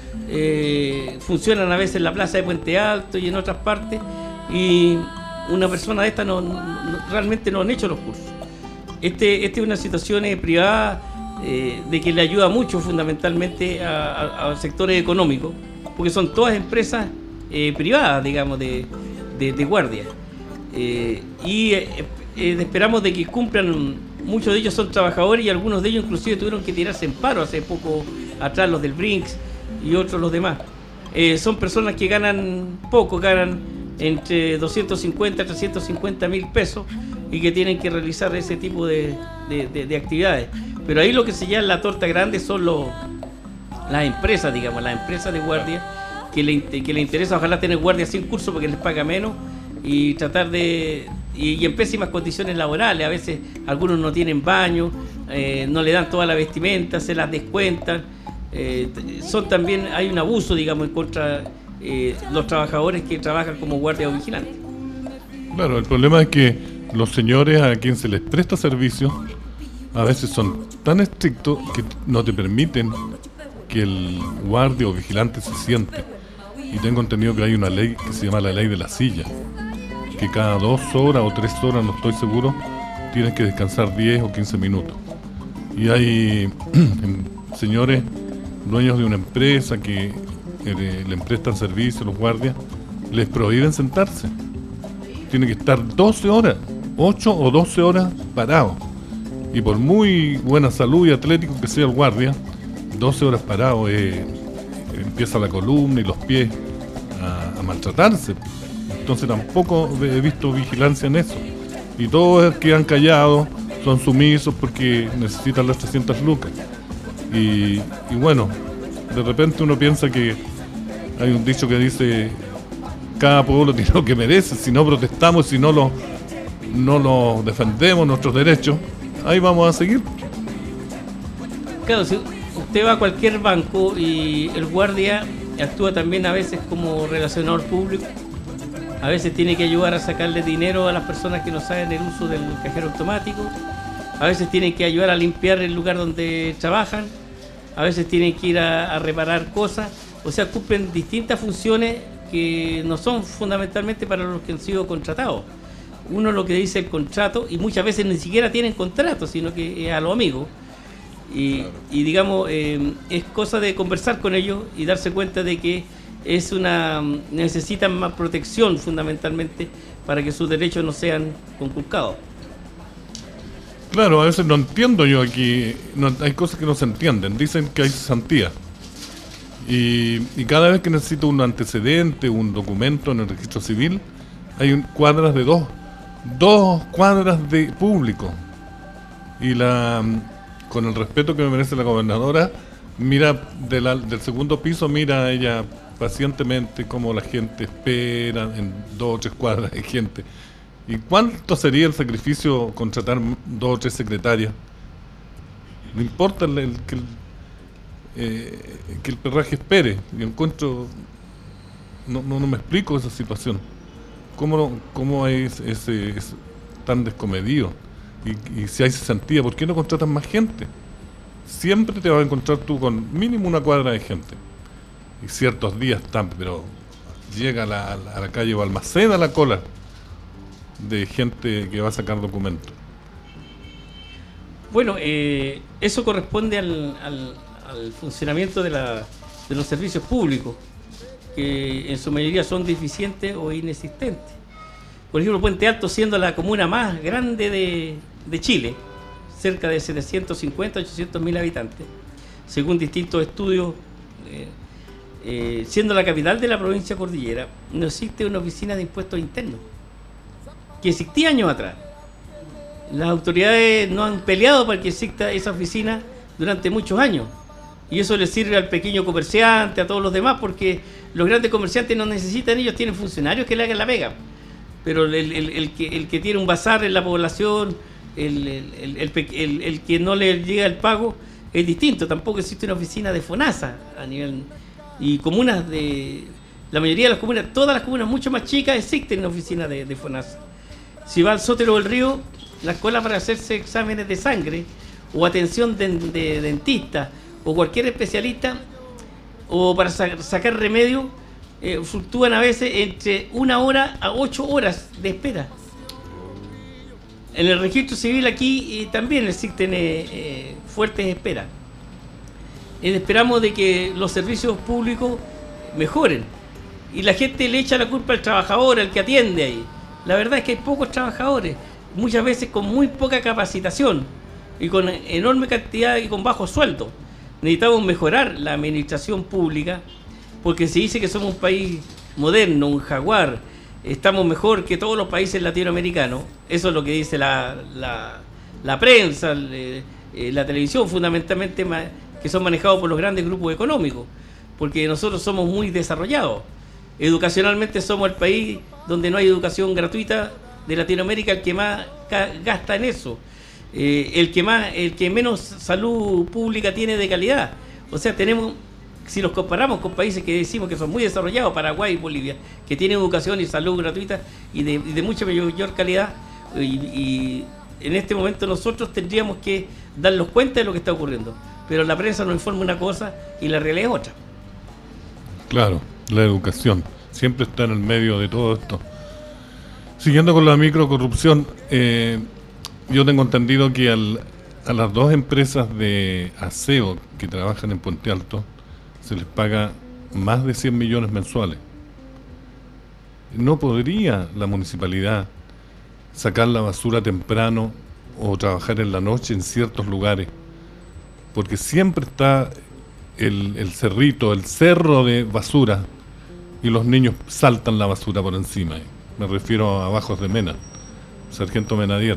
Eh, funcionan a veces en la plaza de Puente Alto y en otras partes, y una persona de esta no, no, realmente no han hecho los cursos. Este, este es una situación eh, privada eh, de que le ayuda mucho fundamentalmente a, a, a sectores económicos, porque son todas empresas eh, privadas, digamos, de, de, de guardia. Eh, y eh, eh, esperamos de que cumplan. Muchos de ellos son trabajadores y algunos de ellos inclusive tuvieron que tirarse en paro hace poco atrás, los del Brinks y otros los demás. Eh, son personas que ganan poco, ganan entre doscientos cincuenta a trescientos cincuenta mil pesos y que tienen que realizar ese tipo de, de, de, de actividades. Pero ahí lo que se llama la torta grande son los, las empresas, digamos, las empresas de guardia que le, que le interesa, ojalá tener guardias sin curso porque les paga menos y tratar de, y, y en pésimas condiciones laborales. A veces algunos no tienen baño, eh, no le dan toda la vestimenta, se las descuentan. Eh, son también, hay un abuso, digamos, en contra eh, los trabajadores que trabajan como guardias o vigilantes. Claro, el problema es que los señores a quien se les presta servicio a veces son tan estrictos que no te permiten que el guardia o vigilante se siente. Y tengo entendido que hay una ley que se llama la ley de la silla, que cada dos horas o tres horas, no estoy seguro, tienes que descansar diez o quince minutos. Y hay señores dueños de una empresa que eh, le prestan servicio a los guardias, les prohíben sentarse. Tiene que estar doce horas, ocho o doce horas parado. Y por muy buena salud y atlético que sea el guardia, doce horas parado, eh, empieza la columna y los pies a, a maltratarse. Entonces tampoco he visto vigilancia en eso. Y todos quedan callados, son sumisos porque necesitan las trescientas lucas. Y, y bueno, de repente uno piensa que hay un dicho que dice: cada pueblo tiene lo que merece. Si no protestamos, si no lo, no lo defendemos, nuestros derechos, ahí vamos a seguir. Claro, si usted va a cualquier banco y el guardia actúa también a veces como relacionador público, a veces tiene que ayudar a sacarle dinero a las personas que no saben el uso del cajero automático, a veces tienen que ayudar a limpiar el lugar donde trabajan, a veces tienen que ir a, a reparar cosas, o sea, cumplen distintas funciones que no son fundamentalmente para los que han sido contratados. Uno lo que dice el contrato, y muchas veces ni siquiera tienen contrato, sino que es a los amigos. Y, claro. y digamos, eh, es cosa de conversar con ellos y darse cuenta de que es una necesitan más protección fundamentalmente para que sus derechos no sean conculcados. Claro, a veces no entiendo yo aquí, no, hay cosas que no se entienden. Dicen que hay cesantía y, y cada vez que necesito un antecedente, un documento en el registro civil, hay un, cuadras de dos dos cuadras de público, y la con el respeto que me merece la gobernadora, mira de la, del segundo piso, mira ella pacientemente cómo la gente espera en dos o tres cuadras de gente. ¿Y cuánto sería el sacrificio contratar dos o tres secretarias? No importa el, el, que, el, eh, que el perraje espere. Yo encuentro, no, no, no me explico esa situación. ¿Cómo, cómo es ese, es tan descomedido? Y, y si hay cesantía, ¿por qué no contratan más gente? Siempre te vas a encontrar tú con mínimo una cuadra de gente. Y ciertos días están, pero llega a la, a la calle Balmaceda la cola de gente que va a sacar documentos. Bueno, eh, eso corresponde al, al, al funcionamiento de, la, de los servicios públicos, que en su mayoría son deficientes o inexistentes. Por ejemplo, Puente Alto, siendo la comuna más grande de, de Chile, cerca de setecientos cincuenta a ochocientos mil habitantes, según distintos estudios, eh, eh, siendo la capital de la provincia cordillera, no existe una oficina de impuestos internos, que existía años atrás. Las autoridades no han peleado para que exista esa oficina durante muchos años, y eso les sirve al pequeño comerciante, a todos los demás, porque los grandes comerciantes no necesitan, ellos tienen funcionarios que le hagan la pega, pero el, el, el, que, el que tiene un bazar en la población, el, el, el, el, el, el que no le llega el pago, es distinto. Tampoco existe una oficina de FONASA a nivel, y comunas de, la mayoría de las comunas, todas las comunas mucho más chicas existen una oficina de, de FONASA. Si va al Sótero del Río, la cola para hacerse exámenes de sangre o atención de, de dentista o cualquier especialista, o para sa sacar remedio, eh, fluctúan a veces entre una hora a ocho horas de espera. En el registro civil aquí eh, también existen eh, eh, fuertes esperas. Eh, esperamos de que los servicios públicos mejoren, y la gente le echa la culpa al trabajador, al que atiende ahí. La verdad es que hay pocos trabajadores, muchas veces con muy poca capacitación y con enorme cantidad y con bajo sueldo. Necesitamos mejorar la administración pública, porque se dice que somos un país moderno, un jaguar, estamos mejor que todos los países latinoamericanos. Eso es lo que dice la, la, la prensa, eh, la televisión, fundamentalmente, que son manejados por los grandes grupos económicos, porque nosotros somos muy desarrollados. Educacionalmente somos el país donde no hay educación gratuita de Latinoamérica el que más ca- gasta en eso, eh, el que más, el que menos salud pública tiene de calidad. O sea, tenemos, si los comparamos con países que decimos que son muy desarrollados, Paraguay y Bolivia, que tienen educación y salud gratuita y de, y de mucha mayor calidad, y, y en este momento nosotros tendríamos que darnos cuenta de lo que está ocurriendo. Pero la prensa nos informa una cosa y la realidad es otra. Claro, la educación siempre está en el medio de todo esto. Siguiendo con la microcorrupción, eh, yo tengo entendido que al, a las dos empresas de aseo que trabajan en Puente Alto se les paga más de cien millones mensuales. ¿No podría la municipalidad sacar la basura temprano o trabajar en la noche en ciertos lugares? Porque siempre está el, el cerrito, el cerro de basura, y los niños saltan la basura por encima. Me refiero a Bajos de Mena, Sargento Menadier.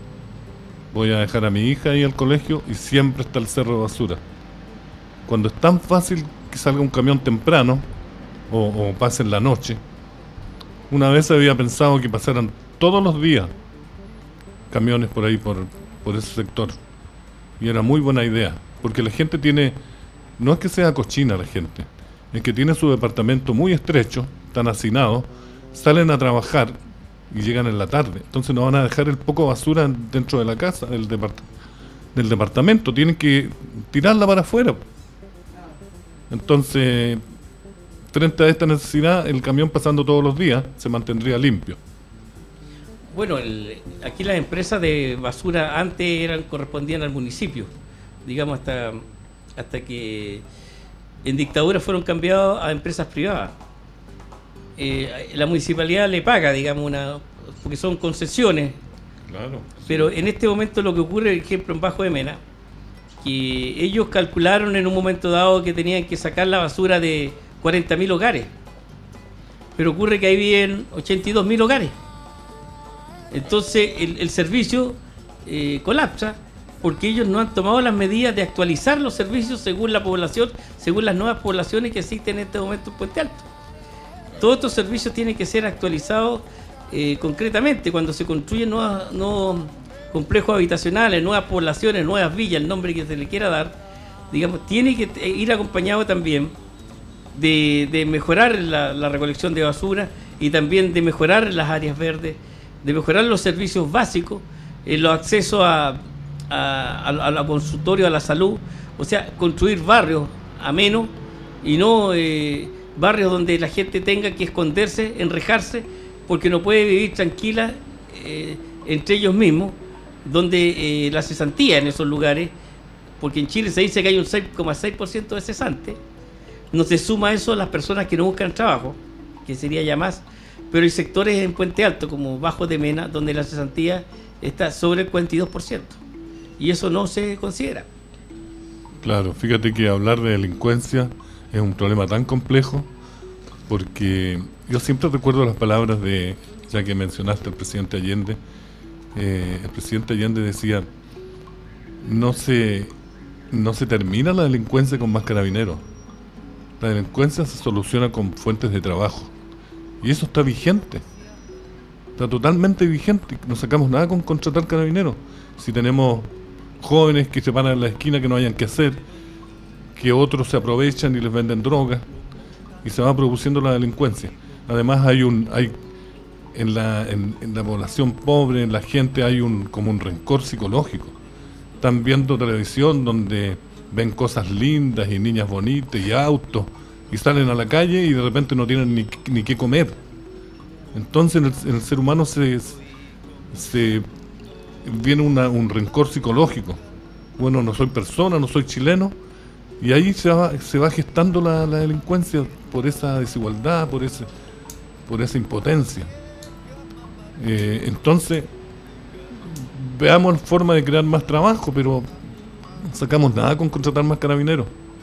Voy a dejar a mi hija ahí al colegio y siempre está el cerro de basura. Cuando es tan fácil que salga un camión temprano o, o pase en la noche, una vez había pensado que pasaran todos los días camiones por ahí, por, por ese sector. Y era muy buena idea, porque la gente tiene, no es que sea cochina la gente, es que tiene su departamento muy estrecho, están hacinados, salen a trabajar y llegan en la tarde. Entonces no van a dejar el poco basura dentro de la casa, del, depart- del departamento, tienen que tirarla para afuera. Entonces, frente a esta necesidad, el camión pasando todos los días se mantendría limpio. Bueno, el, aquí las empresas de basura antes eran correspondían al municipio, digamos hasta hasta que en dictadura fueron cambiados a empresas privadas. Eh, la municipalidad le paga, digamos, una porque son concesiones. Claro. Pero en este momento lo que ocurre, por ejemplo, en Bajo de Mena, que ellos calcularon en un momento dado que tenían que sacar la basura de cuarenta mil hogares, pero ocurre que ahí viven ochenta y dos mil hogares. Entonces el, el servicio eh, colapsa porque ellos no han tomado las medidas de actualizar los servicios según la población, según las nuevas poblaciones que existen en este momento en Puente Alto. Todos estos servicios tienen que ser actualizados eh, concretamente cuando se construyen nuevos, nuevos complejos habitacionales, nuevas poblaciones, nuevas villas, el nombre que se le quiera dar, digamos, tiene que ir acompañado también de, de mejorar la, la recolección de basura y también de mejorar las áreas verdes, de mejorar los servicios básicos, eh, los accesos a, a, a, a la consultorio, a la salud, o sea, construir barrios amenos y no eh, barrios donde la gente tenga que esconderse, enrejarse, porque no puede vivir tranquila eh, entre ellos mismos, donde eh, la cesantía en esos lugares, porque en Chile se dice que hay un seis coma seis por ciento de cesantes, no se suma a eso las personas que no buscan trabajo, que sería ya más. Pero hay sectores en Puente Alto, como Bajo de Mena, donde la cesantía está sobre el cuarenta y dos por ciento. Y eso no se considera. Claro, fíjate que hablar de delincuencia es un problema tan complejo, porque yo siempre recuerdo las palabras de, ya que mencionaste al presidente Allende, eh, el presidente Allende decía, no se, no se termina la delincuencia con más carabineros, la delincuencia se soluciona con fuentes de trabajo. Y eso está vigente, está totalmente vigente. No sacamos nada con contratar carabineros. Si tenemos jóvenes que se paran en la esquina que no hayan que hacer, que otros se aprovechan y les venden drogas, y se va produciendo la delincuencia. Además hay un, hay en la, en, en la población pobre, en la gente hay un como un rencor psicológico. Están viendo televisión donde ven cosas lindas y niñas bonitas y autos, y salen a la calle y de repente no tienen ni, ni qué comer. Entonces en el, en el ser humano se, se viene una, un rencor psicológico. Bueno, no soy persona, no soy chileno, y ahí se va, se va gestando la, la delincuencia por esa desigualdad, por ese, por esa impotencia. Eh, entonces, veamos forma de crear más trabajo, pero no sacamos nada con contratar más carabineros.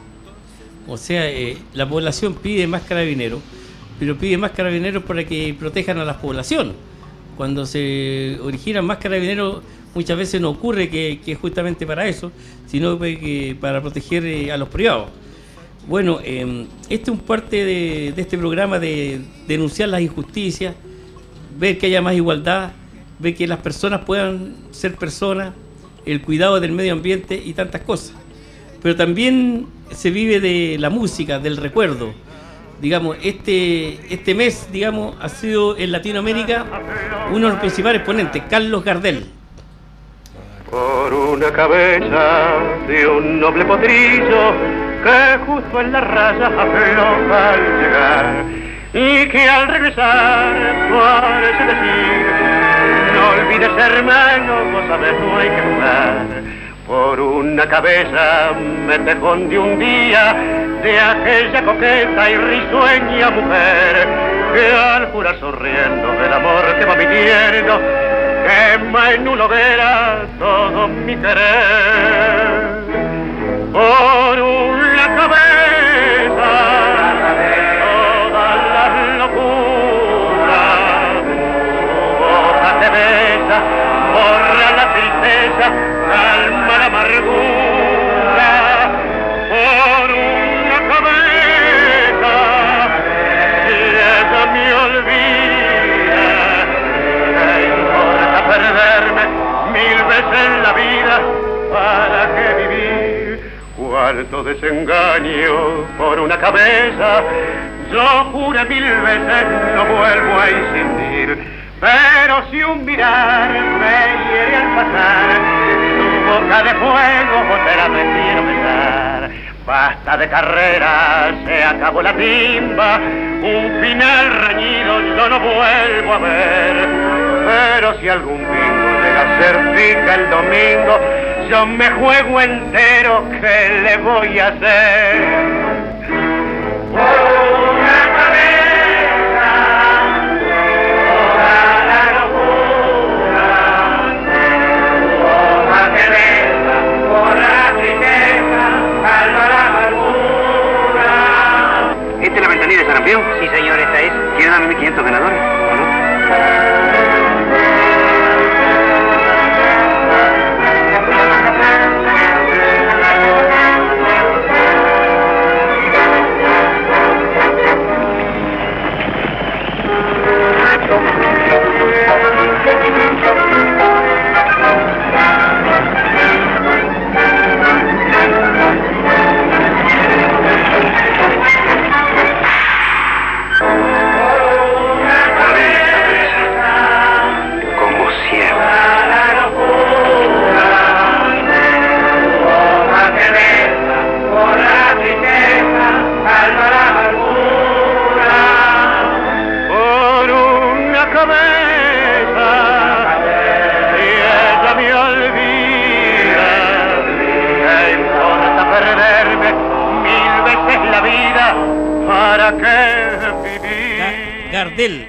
O sea, eh, la población pide más carabineros, pero pide más carabineros para que protejan a la población. Cuando se originan más carabineros, muchas veces no ocurre que, que es justamente para eso, sino que para proteger eh, a los privados. Bueno, eh, este es un parte de, de este programa de denunciar las injusticias, ver que haya más igualdad, ve que las personas puedan ser personas, el cuidado del medio ambiente y tantas cosas. Pero también se vive de la música, del recuerdo. Digamos, este, este mes, digamos, ha sido en Latinoamérica uno de los principales ponentes, Carlos Gardel. Por una cabeza de un noble potrillo que justo en la raya afloja al llegar y que al regresar parece decir: no olvides, hermano, vos sabés, no hay que jugar. Por una cabeza me tejón de un día de aquella coqueta y risueña mujer que al jurar sonriendo del amor que va mintiendo quema en una hoguera todo mi querer. Por una cabeza toda la locura, tu boca te besa, borra la tristeza, calma la amargura. Por una cabeza y ella me olvida, ¿qué importa perderme mil veces en la vida? ¿Para qué vivir? Cuánto desengaño por una cabeza, yo juré mil veces no vuelvo a insistir. Pero si un mirar me hiere al pasar, tu boca de fuego te la prefiero besar. Basta de carrera, se acabó la timba, un final reñido yo no vuelvo a ver. Pero si algún bingo llega a ser fija el domingo, yo me juego entero, ¿qué le voy a hacer? Por una cabeza, toda la locura, boca que besa, por la tristeza, calma la amargura. ¿Esta es la ventanilla de Sarampión? Sí, señor, esta es. ¿Quieren darme mil quinientos ganadores o no? Gardel,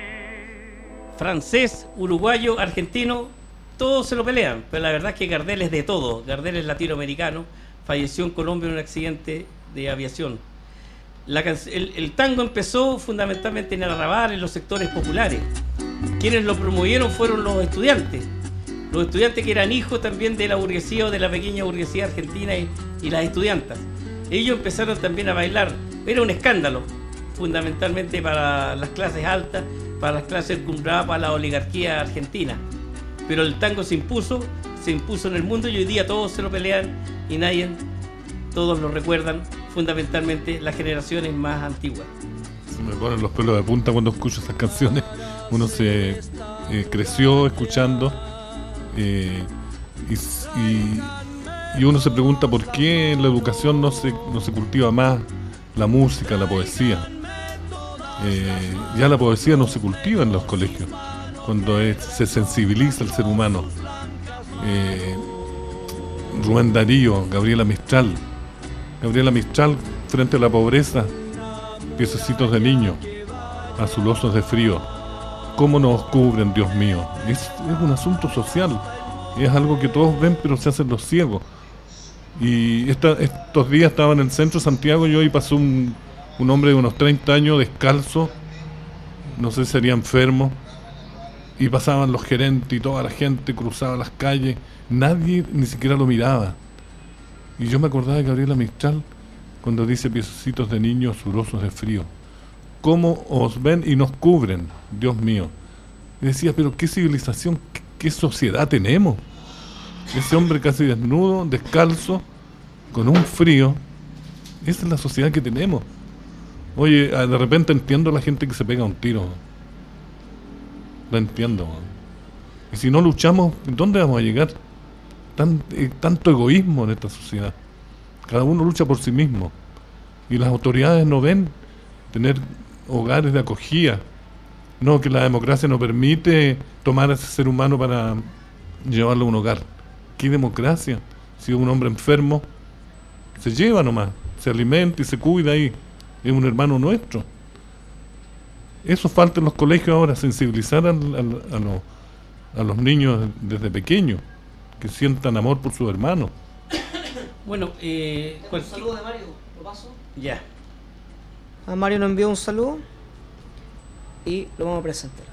francés, uruguayo, argentino, todos se lo pelean, pero la verdad es que Gardel es de todo. Gardel es latinoamericano, falleció en Colombia en un accidente de aviación. La el, el tango empezó fundamentalmente en el arrabal, en los sectores populares. Quienes lo promovieron fueron los estudiantes, los estudiantes que eran hijos también de la burguesía o de la pequeña burguesía argentina y, y las estudiantas. Ellos empezaron también a bailar, era un escándalo, fundamentalmente para las clases altas, para las clases encumbradas, para la oligarquía argentina. Pero el tango se impuso, se impuso en el mundo y hoy día todos se lo pelean y nadie, todos lo recuerdan, fundamentalmente las generaciones más antiguas. Se me ponen los pelos de punta cuando escucho esas canciones. Uno se eh, creció escuchando eh, y, y, y uno se pregunta por qué en la educación no se, no se cultiva más la música, la poesía. Eh, ya la poesía no se cultiva en los colegios cuando es, se sensibiliza al ser humano. eh, Rubén Darío, Gabriela Mistral Gabriela Mistral frente a la pobreza, piececitos de niño, azulosos de frío, cómo nos cubren, Dios mío. Es, es un asunto social, es algo que todos ven pero se hacen los ciegos. Y esta, estos días estaba en el centro de Santiago yo y pasó un, un hombre de unos treinta años descalzo, no sé si sería enfermo, y pasaban los gerentes y toda la gente cruzaba las calles, nadie ni siquiera lo miraba. Y yo me acordaba de Gabriela Mistral cuando dice piececitos de niños sudorosos de frío, cómo os ven y nos cubren, Dios mío. Y decía, pero qué civilización, qué, ¿Qué sociedad tenemos? Ese hombre casi desnudo, descalzo, con un frío. Esa es la sociedad que tenemos. Oye, de repente entiendo a la gente que se pega un tiro. La entiendo. Y si no luchamos, ¿dónde vamos a llegar? Tan, eh, tanto egoísmo en esta sociedad. Cada uno lucha por sí mismo. Y las autoridades no ven tener hogares de acogida. No, que la democracia no permite tomar a ese ser humano para llevarlo a un hogar. ¿Qué democracia? Si es un hombre enfermo, se lleva nomás, se alimenta y se cuida ahí. Es un hermano nuestro. Eso falta en los colegios ahora, sensibilizar al, al, a, los, a los niños desde pequeños, que sientan amor por sus hermanos. Bueno, eh, un saludo de Mario, ¿lo paso? Ya. A Mario nos envió un saludo y lo vamos a presentar.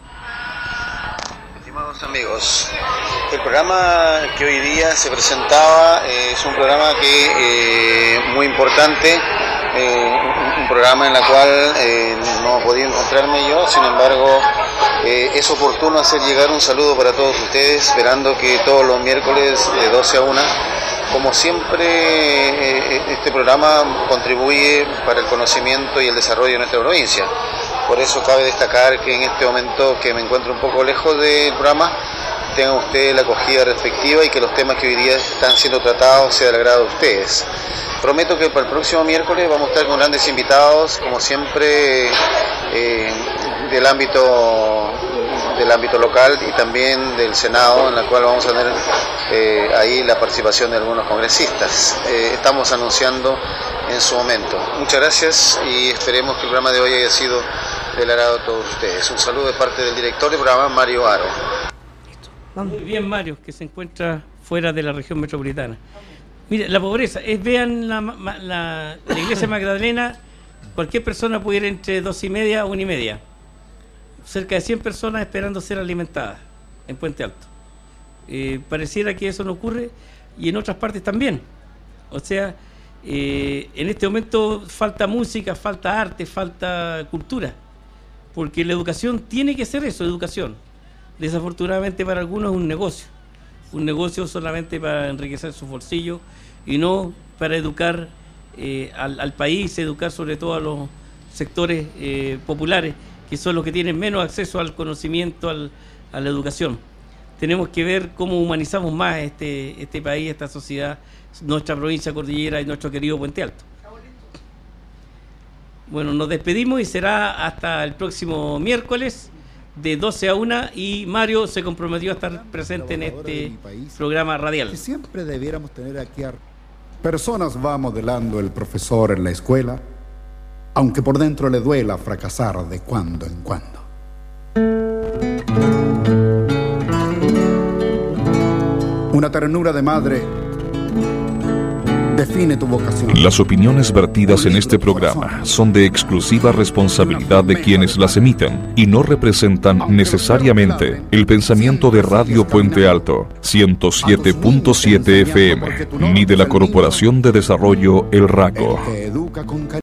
Estimados amigos, el programa que hoy día se presentaba eh, es un programa que eh, muy importante, eh, un, un programa en el cual eh, no he podido encontrarme yo, sin embargo eh, es oportuno hacer llegar un saludo para todos ustedes, esperando que todos los miércoles de doce a una, como siempre, eh, este programa contribuye para el conocimiento y el desarrollo de nuestra provincia. Por eso cabe destacar que en este momento que me encuentro un poco lejos del programa, tengan ustedes la acogida respectiva y que los temas que hoy día están siendo tratados sea del agrado de ustedes. Prometo que para el próximo miércoles vamos a estar con grandes invitados, como siempre, eh, del ámbito del ámbito local y también del Senado, en la cual vamos a tener eh, ahí la participación de algunos congresistas. Eh, estamos anunciando en su momento. Muchas gracias y esperemos que el programa de hoy haya sido del agrado de todos ustedes. Un saludo de parte del director del programa, Mario Aro. Muy bien, Mario, que se encuentra fuera de la región metropolitana. Mire, la pobreza, es vean la, la, la iglesia Magdalena, cualquier persona puede ir entre dos y media a una y media. Cerca de cien personas esperando ser alimentadas en Puente Alto. Eh, pareciera que eso no ocurre y en otras partes también. O sea, eh, en este momento falta música, falta arte, falta cultura. Porque la educación tiene que ser eso, educación. Desafortunadamente para algunos es un negocio. Un negocio solamente para enriquecer su bolsillo y no para educar eh, al, al país, educar sobre todo a los sectores eh, populares, que son los que tienen menos acceso al conocimiento, al, a la educación. Tenemos que ver cómo humanizamos más este, este país, esta sociedad, nuestra provincia cordillera y nuestro querido Puente Alto. Bueno, nos despedimos y será hasta el próximo miércoles de doce a una y Mario se comprometió a estar presente en este programa radial. Que siempre debiéramos tener aquí a personas va modelando el profesor en la escuela, aunque por dentro le duela fracasar de cuando en cuando. Una ternura de madre define tu vocación. Las opiniones vertidas en este programa son de exclusiva responsabilidad de quienes las emiten y no representan necesariamente el pensamiento de Radio Puente Alto ciento siete punto siete F M ni de la Corporación de Desarrollo El Raco.